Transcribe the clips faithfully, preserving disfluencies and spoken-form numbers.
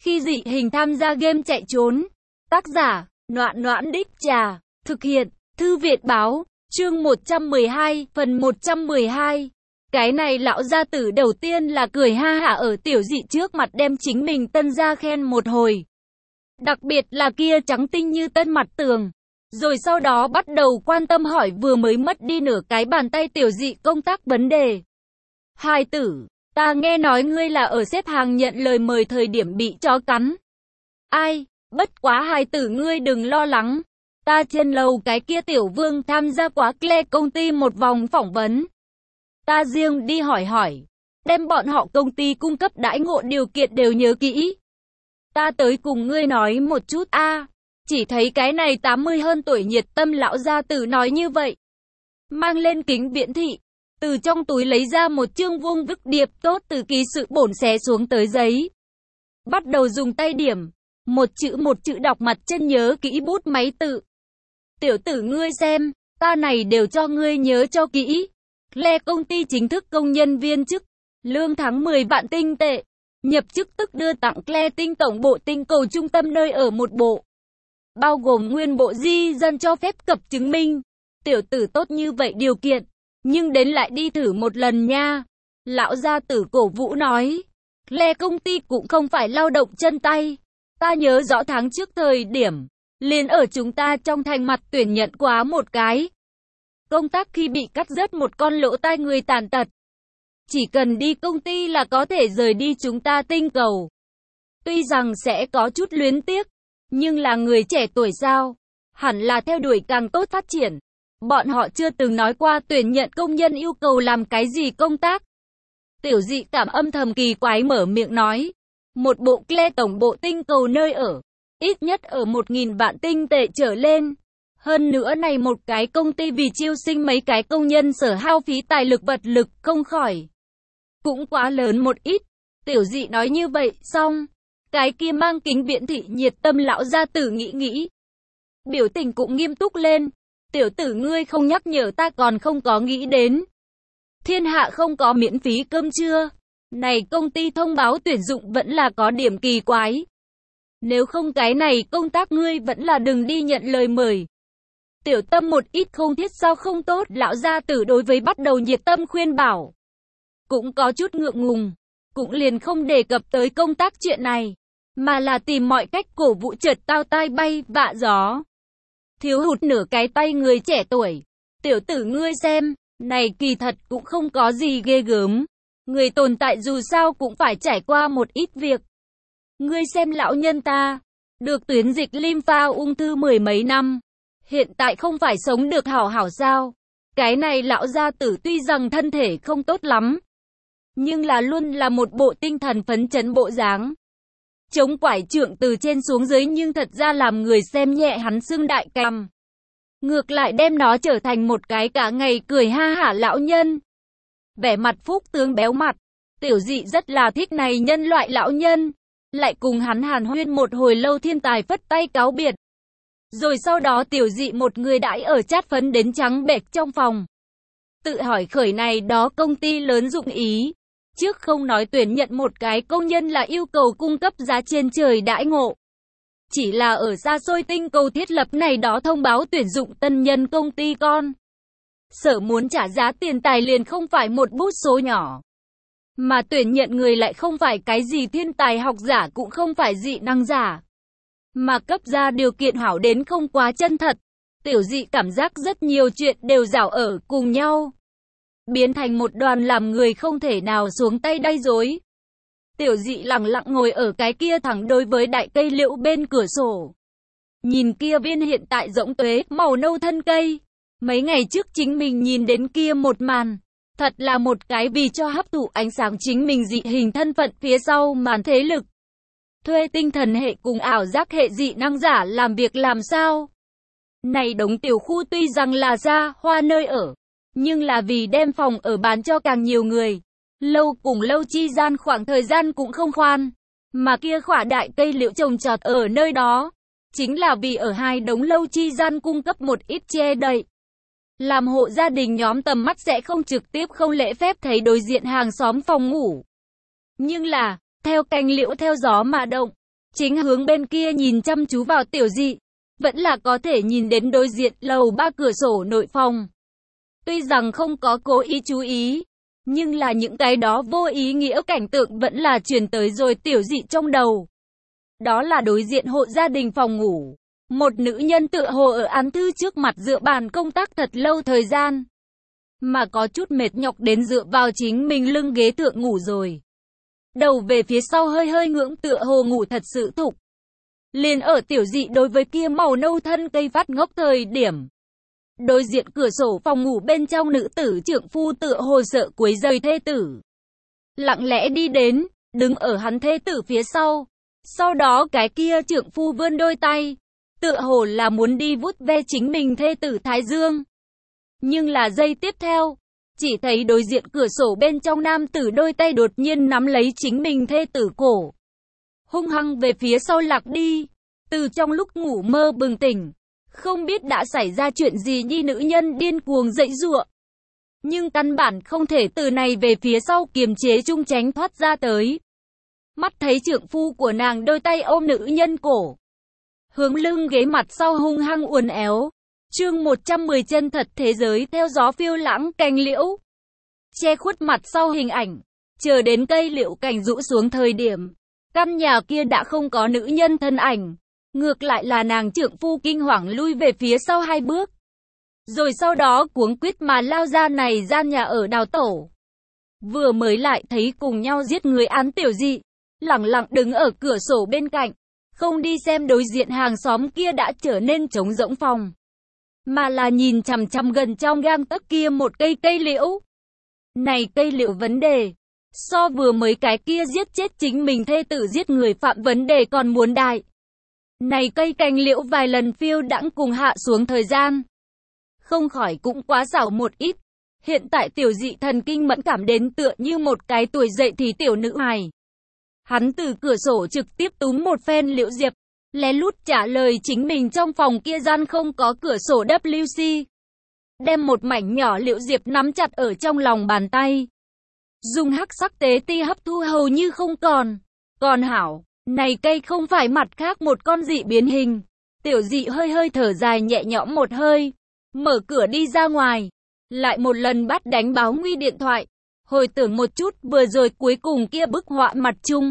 Khi dị hình tham gia game chạy trốn. Tác giả, Noãn Noãn Đích Trà. Thực hiện, Thư viện báo. Chương một trăm mười hai, phần một trăm mười hai. Cái này lão gia tử đầu tiên là cười ha hả ở tiểu dị trước mặt đem chính mình tân gia khen một hồi. Đặc biệt là kia trắng tinh như tân mặt tường. Rồi sau đó bắt đầu quan tâm hỏi vừa mới mất đi nửa cái bàn tay tiểu dị công tác vấn đề. Hai tử, ta nghe nói ngươi là ở xếp hàng nhận lời mời thời điểm bị chó cắn. Ai, bất quá hai tử ngươi đừng lo lắng. Ta trên lầu cái kia tiểu vương tham gia quá Cle công ty một vòng phỏng vấn. Ta riêng đi hỏi hỏi, đem bọn họ công ty cung cấp đãi ngộ điều kiện đều nhớ kỹ. Ta tới cùng ngươi nói một chút a. Chỉ thấy cái này tám mươi hơn tuổi nhiệt tâm lão gia tử nói như vậy. Mang lên kính viễn thị, từ trong túi lấy ra một chương vuông vức điệp tốt từ ký sự bổn xé xuống tới giấy. Bắt đầu dùng tay điểm, một chữ một chữ đọc mặt chân nhớ kỹ bút máy tự. Tiểu tử ngươi xem, ta này đều cho ngươi nhớ cho kỹ. Cle công ty chính thức công nhân viên chức, lương tháng mười vạn tinh tệ. Nhập chức tức đưa tặng Cle tinh tổng bộ tinh cầu trung tâm nơi ở một bộ. Bao gồm nguyên bộ di dân cho phép cập chứng minh. Tiểu tử tốt như vậy điều kiện, nhưng đến lại đi thử một lần nha. Lão gia tử cổ vũ nói. Cle công ty cũng không phải lao động chân tay. Ta nhớ rõ tháng trước thời điểm, liền ở chúng ta trong thành mặt tuyển nhận quá một cái. Công tác khi bị cắt rớt một con lỗ tai người tàn tật. Chỉ cần đi công ty là có thể rời đi chúng ta tinh cầu. Tuy rằng sẽ có chút luyến tiếc, nhưng là người trẻ tuổi sao? Hẳn là theo đuổi càng tốt phát triển. Bọn họ chưa từng nói qua tuyển nhận công nhân yêu cầu làm cái gì công tác. Tiểu dị cảm âm thầm kỳ quái mở miệng nói. Một bộ Cle tổng bộ tinh cầu nơi ở, ít nhất ở một nghìn vạn tinh tệ trở lên. Hơn nữa này một cái công ty vì chiêu sinh mấy cái công nhân sở hao phí tài lực vật lực không khỏi. Cũng quá lớn một ít. Tiểu dị nói như vậy xong. Cái kia mang kính viễn thị nhiệt tâm lão gia tử nghĩ nghĩ. Biểu tình cũng nghiêm túc lên. Tiểu tử ngươi không nhắc nhở ta còn không có nghĩ đến. Thiên hạ không có miễn phí cơm trưa. Này công ty thông báo tuyển dụng vẫn là có điểm kỳ quái. Nếu không cái này công tác ngươi vẫn là đừng đi nhận lời mời. Tiểu tâm một ít không thiết sao không tốt. Lão gia tử đối với bắt đầu nhiệt tâm khuyên bảo. Cũng có chút ngượng ngùng. Cũng liền không đề cập tới công tác chuyện này. Mà là tìm mọi cách cổ vũ chợt tao tai bay vạ gió. Thiếu hụt nửa cái tay người trẻ tuổi. Tiểu tử ngươi xem. Này kỳ thật cũng không có gì ghê gớm. Người tồn tại dù sao cũng phải trải qua một ít việc. Ngươi xem lão nhân ta. Được tuyến dịch lympha ung thư mười mấy năm. Hiện tại không phải sống được hảo hảo sao. Cái này lão gia tử tuy rằng thân thể không tốt lắm. Nhưng là luôn là một bộ tinh thần phấn chấn bộ dáng. Chống quải trượng từ trên xuống dưới nhưng thật ra làm người xem nhẹ hắn xương đại cằm. Ngược lại đem nó trở thành một cái cả ngày cười ha hả lão nhân. Vẻ mặt phúc tướng béo mặt. Tiểu dị rất là thích này nhân loại lão nhân. Lại cùng hắn hàn huyên một hồi lâu thiên tài phất tay cáo biệt. Rồi sau đó tiểu dị một người đãi ở chát phấn đến trắng bệch trong phòng. Tự hỏi khởi này đó công ty lớn dụng ý. Trước không nói tuyển nhận một cái công nhân là yêu cầu cung cấp giá trên trời đãi ngộ. Chỉ là ở xa xôi tinh cầu thiết lập này đó thông báo tuyển dụng tân nhân công ty con. Sở muốn trả giá tiền tài liền không phải một bút số nhỏ. Mà tuyển nhận người lại không phải cái gì thiên tài học giả cũng không phải dị năng giả. Mà cấp ra điều kiện hảo đến không quá chân thật. Tiểu dị cảm giác rất nhiều chuyện đều rảo ở cùng nhau. Biến thành một đoàn làm người không thể nào xuống tay đay dối. Tiểu dị lặng lặng ngồi ở cái kia thẳng đối với đại cây liễu bên cửa sổ. Nhìn kia viên hiện tại rỗng tuế, màu nâu thân cây. Mấy ngày trước chính mình nhìn đến kia một màn. Thật là một cái vì cho hấp thụ ánh sáng chính mình dị hình thân phận phía sau màn thế lực. Thuê tinh thần hệ cùng ảo giác hệ dị năng giả làm việc làm sao. Này đống tiểu khu tuy rằng là ra hoa nơi ở. Nhưng là vì đem phòng ở bán cho càng nhiều người. Lâu cùng lâu chi gian khoảng thời gian cũng không khoan. Mà kia khỏa đại cây liễu trồng trọt ở nơi đó. Chính là vì ở hai đống lâu chi gian cung cấp một ít che đậy. Làm hộ gia đình nhóm tầm mắt sẽ không trực tiếp không lễ phép thấy đối diện hàng xóm phòng ngủ. Nhưng là, theo cành liễu theo gió mà động. chính hướng bên kia nhìn chăm chú vào Tiểu Dị, vẫn là có thể nhìn đến đối diện lầu ba cửa sổ nội phòng. Tuy rằng không có cố ý chú ý, nhưng là những cái đó vô ý nghĩa cảnh tượng vẫn là truyền tới rồi Tiểu Dị trong đầu. Đó là đối diện hộ gia đình phòng ngủ. Một nữ nhân tựa hồ ở án thư trước mặt dựa bàn công tác thật lâu thời gian. Mà có chút mệt nhọc đến dựa vào chính mình lưng ghế thượng ngủ rồi. Đầu về phía sau hơi hơi ngưỡng tựa hồ ngủ thật sự thục. Liền ở Tiểu Dị đối với kia màu nâu thân cây phát ngốc thời điểm. Đối diện cửa sổ phòng ngủ bên trong nữ tử trượng phu tựa hồ sợ quấy rầy thê tử. Lặng lẽ đi đến, đứng ở hắn thê tử phía sau. Sau đó cái kia trượng phu vươn đôi tay, tựa hồ là muốn đi vuốt ve chính mình thê tử thái dương. Nhưng là giây tiếp theo, chỉ thấy đối diện cửa sổ bên trong nam tử đôi tay đột nhiên nắm lấy chính mình thê tử cổ. Hung hăng về phía sau lạc đi, từ trong lúc ngủ mơ bừng tỉnh. Không biết đã xảy ra chuyện gì nhi nữ nhân điên cuồng giãy giụa. Nhưng căn bản không thể từ này về phía sau kiềm chế trung tránh thoát ra tới. Mắt thấy trượng phu của nàng đôi tay ôm nữ nhân cổ. Hướng lưng ghế mặt sau hung hăng uốn éo. Chương một trăm mười chân thật thế giới theo gió phiêu lãng cành liễu. Che khuất mặt sau hình ảnh. Chờ đến cây liễu cành rũ xuống thời điểm. Căn nhà kia đã không có nữ nhân thân ảnh. Ngược lại là nàng trượng phu kinh hoàng lui về phía sau hai bước. Rồi sau đó cuống quýt mà lao ra này gian nhà ở đào tổ. Vừa mới lại thấy cùng nhau giết người án Tiểu Dị. Lẳng lặng đứng ở cửa sổ bên cạnh. Không đi xem đối diện hàng xóm kia đã trở nên trống rỗng phòng. Mà là nhìn chằm chằm gần trong gang tấc kia một cây cây liễu. Này cây liễu vấn đề. So vừa mới cái kia giết chết chính mình thê tử giết người phạm vấn đề còn muốn đại. Này cây cành liễu vài lần phiêu đãng cùng hạ xuống thời gian. Không khỏi cũng quá xảo một ít. Hiện tại Tiểu Dị thần kinh mẫn cảm đến tựa như một cái tuổi dậy thì tiểu nữ hài. Hắn từ cửa sổ trực tiếp túm một phen liễu diệp. Lén lút trả lời chính mình trong phòng kia gian không có cửa sổ W C. Đem một mảnh nhỏ liễu diệp nắm chặt ở trong lòng bàn tay. Dùng hắc sắc tế ti hấp thu hầu như không còn. Còn hảo. Này cây không phải mặt khác một con dị biến hình. Tiểu Dị hơi hơi thở dài nhẹ nhõm một hơi. Mở cửa đi ra ngoài. Lại một lần bắt đánh báo nguy điện thoại. Hồi tưởng một chút vừa rồi cuối cùng kia bức họa mặt chung.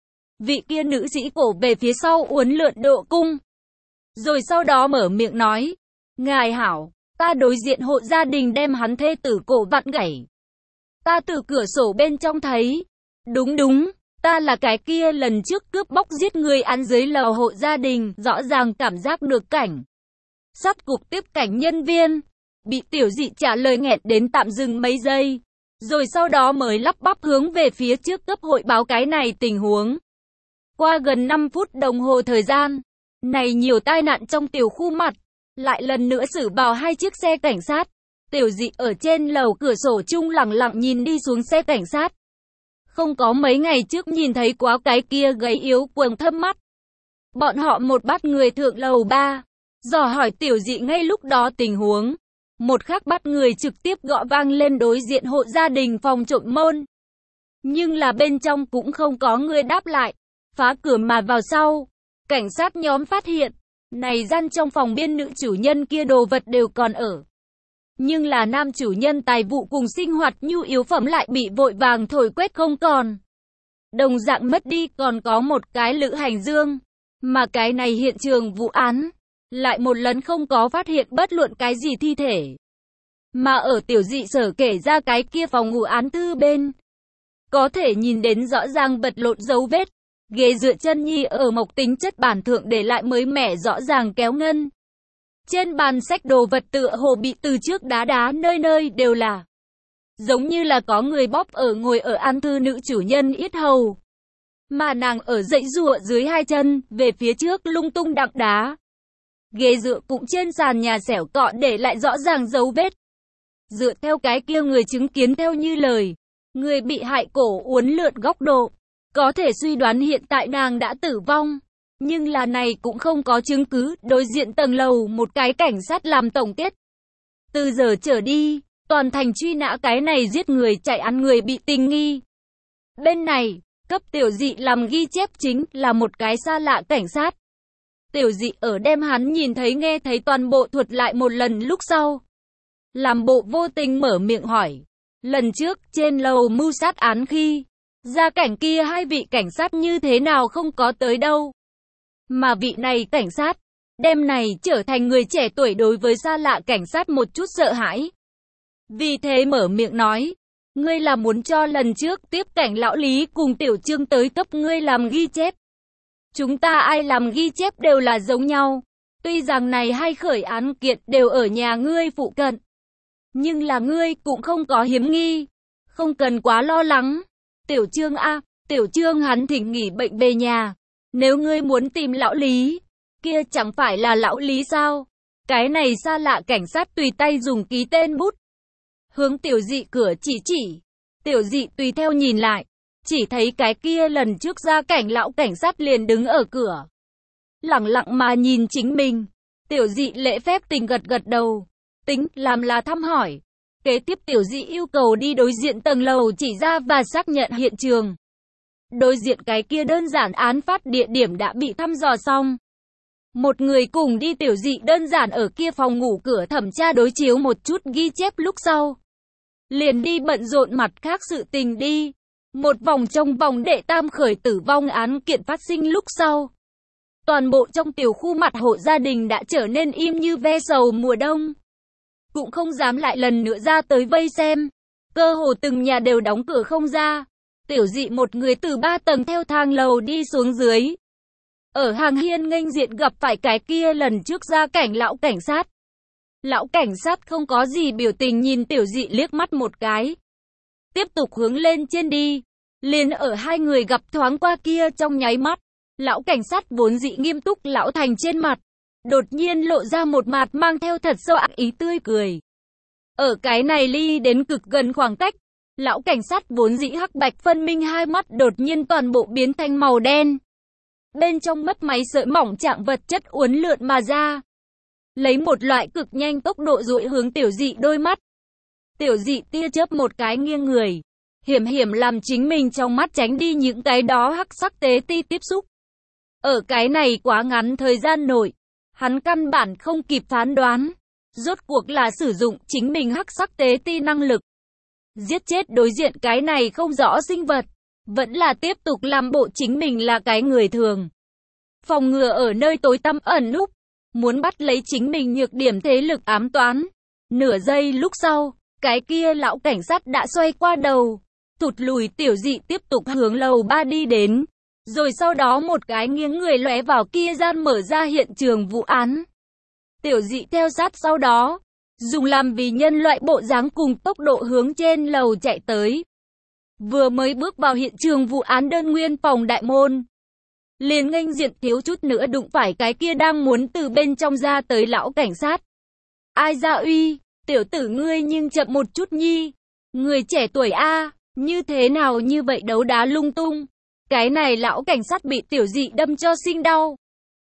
Vị kia nữ sĩ cổ về phía sau uốn lượn độ cung. Rồi sau đó mở miệng nói. Ngài hảo, ta đối diện hộ gia đình đem hắn thê tử cổ vặn gãy. Ta từ cửa sổ bên trong thấy. Đúng đúng. Ta là cái kia lần trước cướp bóc giết người án dưới lầu hộ gia đình, rõ ràng cảm giác được cảnh. Sát cục tiếp cảnh nhân viên, bị Tiểu Dị trả lời nghẹn đến tạm dừng mấy giây. Rồi sau đó mới lắp bắp hướng về phía trước cấp hội báo cái này tình huống. Qua gần năm phút đồng hồ thời gian, này nhiều tai nạn trong tiểu khu mặt, lại lần nữa xử vào hai chiếc xe cảnh sát. Tiểu Dị ở trên lầu cửa sổ chung lặng lặng nhìn đi xuống xe cảnh sát. Không có mấy ngày trước nhìn thấy quá cái kia gầy yếu quầng thâm mắt. Bọn họ một bắt người thượng lầu ba, dò hỏi Tiểu Dị ngay lúc đó tình huống. Một khắc bắt người trực tiếp gõ vang lên đối diện hộ gia đình phòng trộm môn. Nhưng là bên trong cũng không có người đáp lại. Phá cửa mà vào sau. Cảnh sát nhóm phát hiện. Này gian trong phòng biên nữ chủ nhân kia đồ vật đều còn ở. Nhưng là nam chủ nhân tài vụ cùng sinh hoạt nhu yếu phẩm lại bị vội vàng thổi quét không còn. Đồng dạng mất đi còn có một cái lữ hành dương. Mà cái này hiện trường vụ án. Lại một lần không có phát hiện bất luận cái gì thi thể. Mà ở Tiểu Dị sở kể ra cái kia phòng ngủ án thư bên. Có thể nhìn đến rõ ràng bật lộn dấu vết. Ghế dựa chân nhi ở mộc tính chất bản thượng để lại mới mẻ rõ ràng kéo ngân. Trên bàn sách đồ vật tựa hồ bị từ trước đá đá nơi nơi đều là. Giống như là có người bóp ở ngồi ở án thư nữ chủ nhân yết hầu. Mà nàng ở dãy giụa dưới hai chân, về phía trước lung tung đặng đá. Ghế dựa cũng trên sàn nhà xẻo cọ để lại rõ ràng dấu vết. Dựa theo cái kia người chứng kiến theo như lời. Người bị hại cổ uốn lượn góc độ. Có thể suy đoán hiện tại nàng đã tử vong. Nhưng là này cũng không có chứng cứ. Đối diện tầng lầu một cái cảnh sát làm tổng kết. Từ giờ trở đi, toàn thành truy nã cái này giết người chạy ăn người bị tình nghi. Bên này, Cấp tiểu dị làm ghi chép chính là một cái xa lạ cảnh sát. Tiểu dị ở đem hắn nhìn thấy nghe thấy toàn bộ thuật lại một lần lúc sau. Làm bộ vô tình mở miệng hỏi. Lần trước trên lầu mưu sát án khi ra cảnh kia hai vị cảnh sát như thế nào không có tới đâu. Mà vị này cảnh sát, đêm này trở thành người trẻ tuổi đối với xa lạ cảnh sát một chút sợ hãi. Vì thế mở miệng nói. Ngươi là muốn cho lần trước tiếp cảnh lão Lý cùng tiểu Trương tới cấp ngươi làm ghi chép. Chúng ta ai làm ghi chép đều là giống nhau. Tuy rằng này hai khởi án kiện đều ở nhà ngươi phụ cận. Nhưng là ngươi cũng không có hiếm nghi. Không cần quá lo lắng. Tiểu Trương a, tiểu Trương hắn thỉnh nghỉ bệnh về nhà. Nếu ngươi muốn tìm lão Lý, kia chẳng phải là lão Lý sao? Cái này xa lạ cảnh sát tùy tay dùng ký tên bút. Hướng tiểu dị cửa chỉ chỉ. Tiểu dị tùy theo nhìn lại. Chỉ thấy cái kia lần trước ra cảnh lão cảnh sát liền đứng ở cửa. Lặng lặng mà nhìn chính mình. Tiểu dị lễ phép tình gật gật đầu. Tính làm là thăm hỏi. Kế tiếp tiểu dị yêu cầu đi đối diện tầng lầu chỉ ra và xác nhận hiện trường. Đối diện cái kia đơn giản án phát địa điểm đã bị thăm dò xong. Một người cùng đi tiểu dị đơn giản ở kia phòng ngủ cửa thẩm tra đối chiếu một chút ghi chép lúc sau. Liền đi bận rộn mặt khác sự tình đi. Một vòng trong vòng đệ tam khởi tử vong án kiện phát sinh lúc sau. Toàn bộ trong tiểu khu mặt hộ gia đình đã trở nên im như ve sầu mùa đông. Cũng không dám lại lần nữa ra tới vây xem. Cơ hồ từng nhà đều đóng cửa không ra. Tiểu dị một người từ ba tầng theo thang lầu đi xuống dưới. Ở hàng hiên nghênh diện gặp phải cái kia lần trước ra cảnh lão cảnh sát. Lão cảnh sát không có gì biểu tình nhìn tiểu dị liếc mắt một cái. Tiếp tục hướng lên trên đi. Liền ở hai người gặp thoáng qua kia trong nháy mắt. Lão cảnh sát vốn dị nghiêm túc lão thành trên mặt. Đột nhiên lộ ra một mặt mang theo thật sâu ác ý tươi cười. Ở cái này ly đến cực gần khoảng cách. Lão cảnh sát vốn dĩ hắc bạch phân minh hai mắt đột nhiên toàn bộ biến thành màu đen. Bên trong mất máy sợi mỏng trạng vật chất uốn lượn mà ra. Lấy một loại cực nhanh tốc độ dụi hướng tiểu dị đôi mắt. Tiểu dị tia chớp một cái nghiêng người. Hiểm hiểm làm chính mình trong mắt tránh đi những cái đó hắc sắc tế ti tiếp xúc. Ở cái này quá ngắn thời gian nội. Hắn căn bản không kịp phán đoán. Rốt cuộc là sử dụng chính mình hắc sắc tế ti năng lực. Giết chết đối diện cái này không rõ sinh vật. Vẫn là tiếp tục làm bộ chính mình là cái người thường. Phòng ngừa ở nơi tối tăm ẩn núp. Muốn bắt lấy chính mình nhược điểm thế lực ám toán. Nửa giây lúc sau, cái kia lão cảnh sát đã xoay qua đầu. Thụt lùi tiểu dị tiếp tục hướng lầu ba đi đến. Rồi sau đó một cái nghiêng người lóe vào kia gian mở ra hiện trường vụ án. Tiểu dị theo sát sau đó. Dùng làm vì nhân loại bộ dáng cùng tốc độ hướng trên lầu chạy tới. Vừa mới bước vào hiện trường vụ án đơn nguyên phòng đại môn. Liền nghênh diện thiếu chút nữa đụng phải cái kia đang muốn từ bên trong ra tới lão cảnh sát. Ai ra uy, tiểu tử ngươi nhưng chậm một chút nhi. Người trẻ tuổi a, như thế nào như vậy đấu đá lung tung. Cái này lão cảnh sát bị tiểu dị đâm cho sinh đau.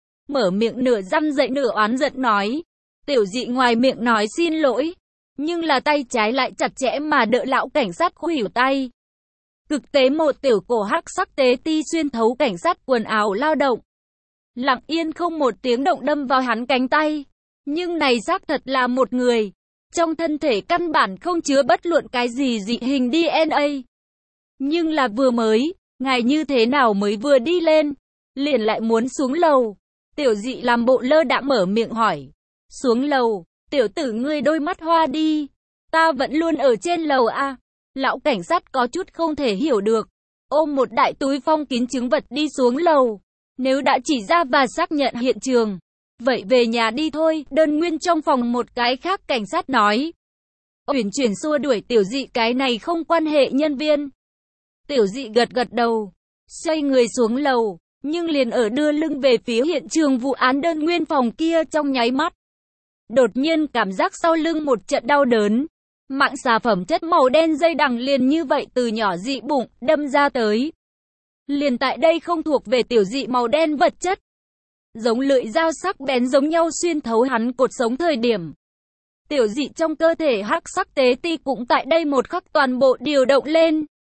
Mở miệng nửa răm dậy nửa oán giận nói. Tiểu dị ngoài miệng nói xin lỗi. Nhưng là tay trái lại chặt chẽ mà đỡ lão cảnh sát khuỷu tay. Cực tế một tiểu cổ hắc sắc tế ti xuyên thấu cảnh sát quần áo lao động. Lặng yên không một tiếng động đâm vào hắn cánh tay. Nhưng này xác thật là một người. Trong thân thể căn bản không chứa bất luận cái gì dị hình đê en a. Nhưng là vừa mới, ngài như thế nào mới vừa đi lên, liền lại muốn xuống lầu. Tiểu dị làm bộ lơ đãng mở miệng hỏi. Xuống lầu, tiểu tử ngươi đôi mắt hoa đi. Ta vẫn luôn ở trên lầu a. Lão cảnh sát có chút không thể hiểu được. Ôm một đại túi phong kín chứng vật đi xuống lầu. Nếu đã chỉ ra và xác nhận hiện trường, vậy về nhà đi thôi. Đơn nguyên trong phòng một cái khác cảnh sát nói. Uyển chuyển xua đuổi tiểu dị cái này không quan hệ nhân viên. Tiểu dị gật gật đầu. Xoay người xuống lầu. Nhưng liền ở đưa lưng về phía hiện trường vụ án đơn nguyên phòng kia trong nháy mắt. Đột nhiên cảm giác sau lưng một trận đau đớn. Mạng xà phẩm chất màu đen dây đằng liền như vậy từ nhỏ dị bụng đâm ra tới. Liền tại đây không thuộc về tiểu dị màu đen vật chất. Giống lưỡi dao sắc bén giống nhau xuyên thấu hắn cột sống thời điểm. Tiểu dị trong cơ thể hắc sắc tế ti cũng tại đây một khắc toàn bộ điều động lên.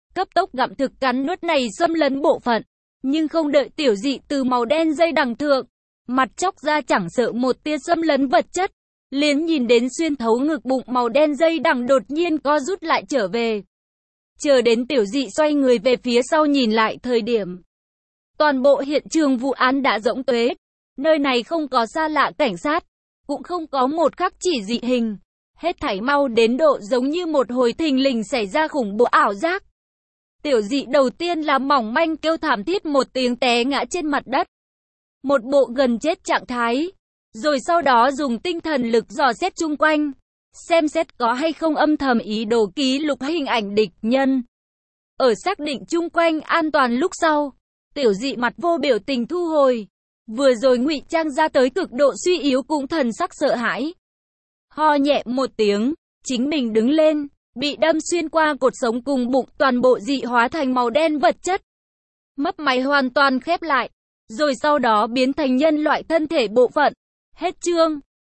cấp tốc gặm thực cắn nuốt này xâm lấn bộ phận. Nhưng không đợi tiểu dị từ màu đen dây đằng thượng, mặt chóc ra chẳng sợ một tia xâm lấn vật chất, liền nhìn đến xuyên thấu ngực bụng màu đen dây đằng đột nhiên co rút lại trở về. Chờ đến tiểu dị xoay người về phía sau nhìn lại thời điểm, toàn bộ hiện trường vụ án đã rỗng tuế. Nơi này không có xa lạ cảnh sát, cũng không có một khắc chỉ dị hình. Hết thảy mau đến độ giống như một hồi thình lình xảy ra khủng bố ảo giác. Tiểu dị đầu tiên là mỏng manh kêu thảm thiết một tiếng té ngã trên mặt đất. Một bộ gần chết trạng thái. Rồi sau đó dùng tinh thần lực dò xét chung quanh. Xem xét có hay không âm thầm ý đồ ký lục hình ảnh địch nhân. Ở xác định chung quanh an toàn lúc sau, tiểu dị mặt vô biểu tình thu hồi. Vừa rồi ngụy trang ra tới cực độ suy yếu cũng thần sắc sợ hãi. Ho nhẹ một tiếng, chính mình đứng lên, bị đâm xuyên qua cột sống cùng bụng, toàn bộ dị hóa thành màu đen vật chất. Mấp máy hoàn toàn khép lại, rồi sau đó biến thành nhân loại thân thể bộ phận. Hết chương.